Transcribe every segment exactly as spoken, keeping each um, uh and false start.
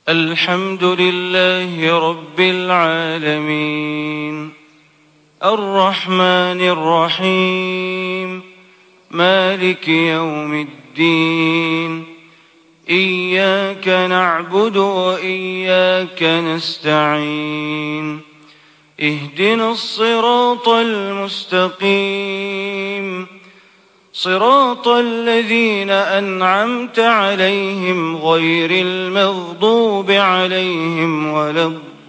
الحمد لله رب العالمين الرحمن الرحيم مالك يوم الدين إياك نعبد وإياك نستعين اهدنا الصراط المستقيم صراط الذين أنعمت عليهم غير المغضوب عليهم ولا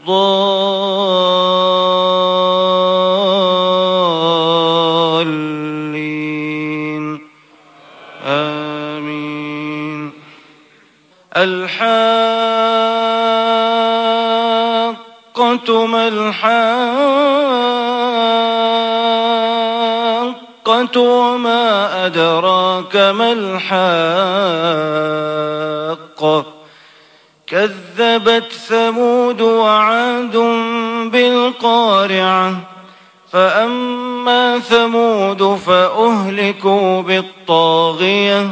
الضالين آمين. الحاقة ما الحاقة وما أدراك ما الحاقة كذبت ثمود وعاد بالقارعة فأما ثمود فأهلكوا بالطاغية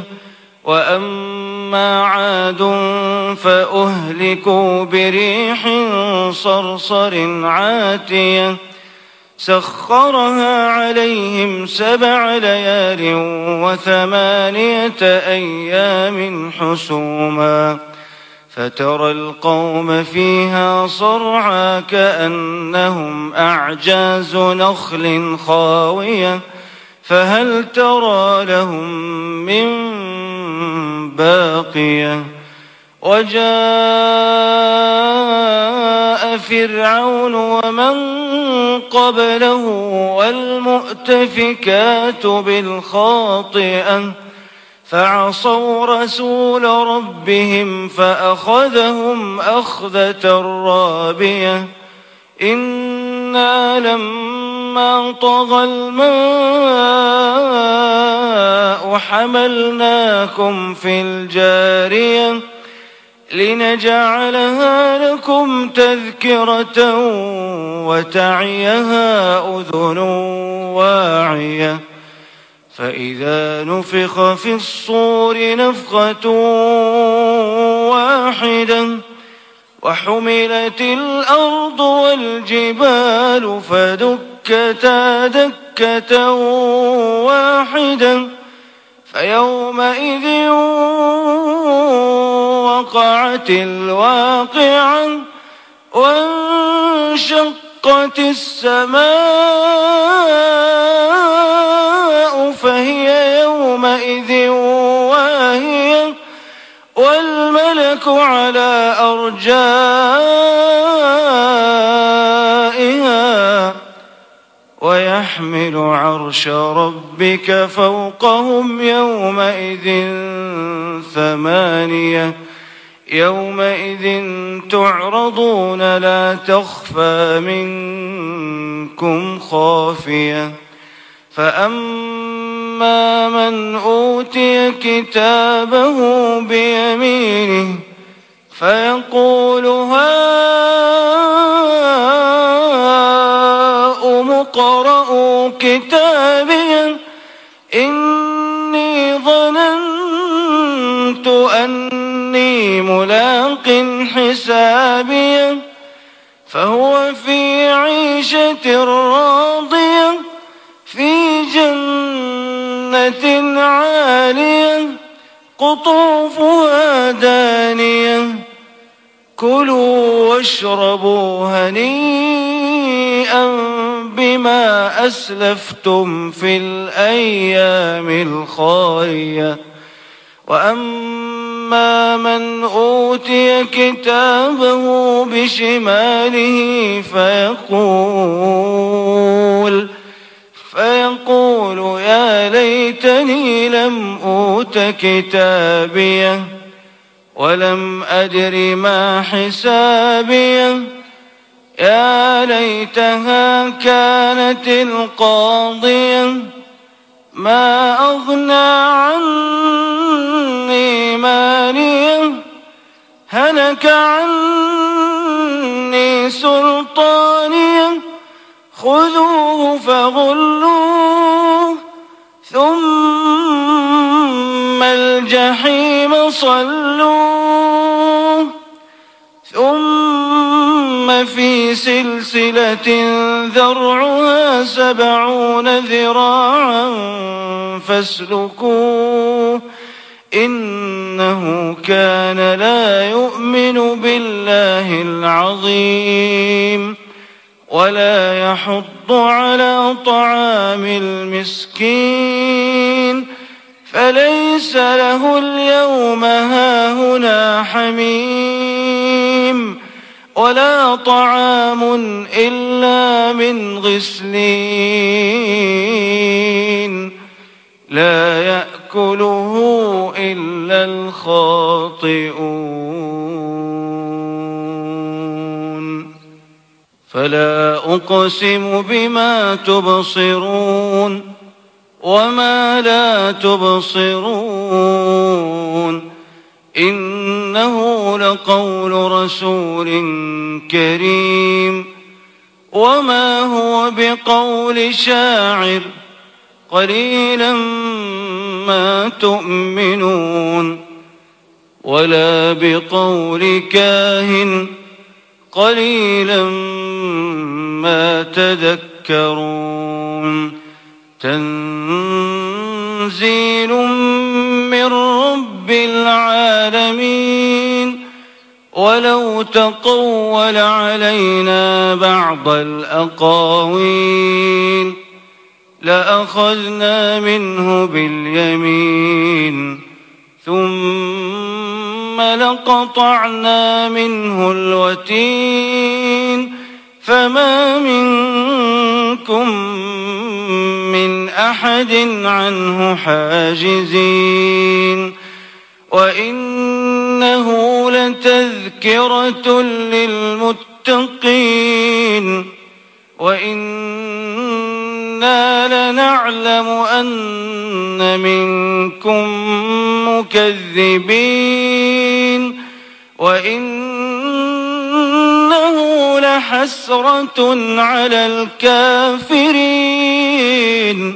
وأما عاد فأهلكوا بريح صرصر عاتية سخرها عليهم سبع ليال وثمانية أيام حسوما فترى القوم فيها صرعى كأنهم أعجاز نخل خاوية فهل ترى لهم من باقية وجاء فرعون ومن قبله والمؤتفكات بالخاطئة فعصوا رسول ربهم فأخذهم أخذة رابية إنا لما طغى الماء حملناكم في الجارية لنجعلها لكم تذكرة وتعيها أذن واعية فإذا نفخ في الصور نفخة واحدة وحملت الأرض والجبال فدكتا دكة واحدة فيومئذ وقعت الواقعة وانشقت السماء فهي يومئذ واهية والملك على أرجائها ويحمل عرش ربك فوقهم يومئذ ثمانية يومئذ تعرضون لا تخفى منكم خافية فأما من أوتي كتابه بيمينه فيقول هاؤم اقرءوا كتابي إني ظننت أني ملاق حسابي فهو في عيشة راضية في جنة عالية قطوفها دانية كلوا واشربوا هنيئا بما أسلفتم في الأيام الخالية وأما من أوتي كتابه بشماله فيقول فيقول يا ليتني لم أوت كتابيه ولم أدر ما حسابيه يا ليتها كانت القاضية ما أغنى عني ماليه هلك عني سلطانيه خذوه فغلوه ثم الجحيم صلوه ثم في سلسلة ذرعها سبعون ذراعا فاسلكوه إنه كان لا يؤمن بالله العظيم ولا يحض على طعام المسكين فليس له اليوم هاهنا حميم ولا طعام إلا من غسلين لا يأكله إلا الخاطئون فلا أقسم بما تبصرون وما لا تبصرون إنه لقول رسول كريم وما هو بقول شاعر قليلا ما تؤمنون ولا بقول كاهن قليلا ما تذكرون تنزيل من رب العالمين ولو تقول علينا بعض الأقاويل لأخذنا منه باليمين ثم لقطعنا منه الوتين فما منكم من أحد عنه حاجزين وإنه لتذكرة للمتقين وإنا لنعلم أن منكم مكذبين وإنه لحسرة على الكافرين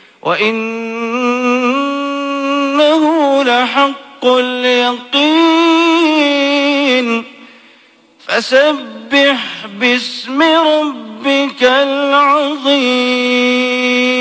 وإنه لحق اليقين فسبح باسم ربك العظيم.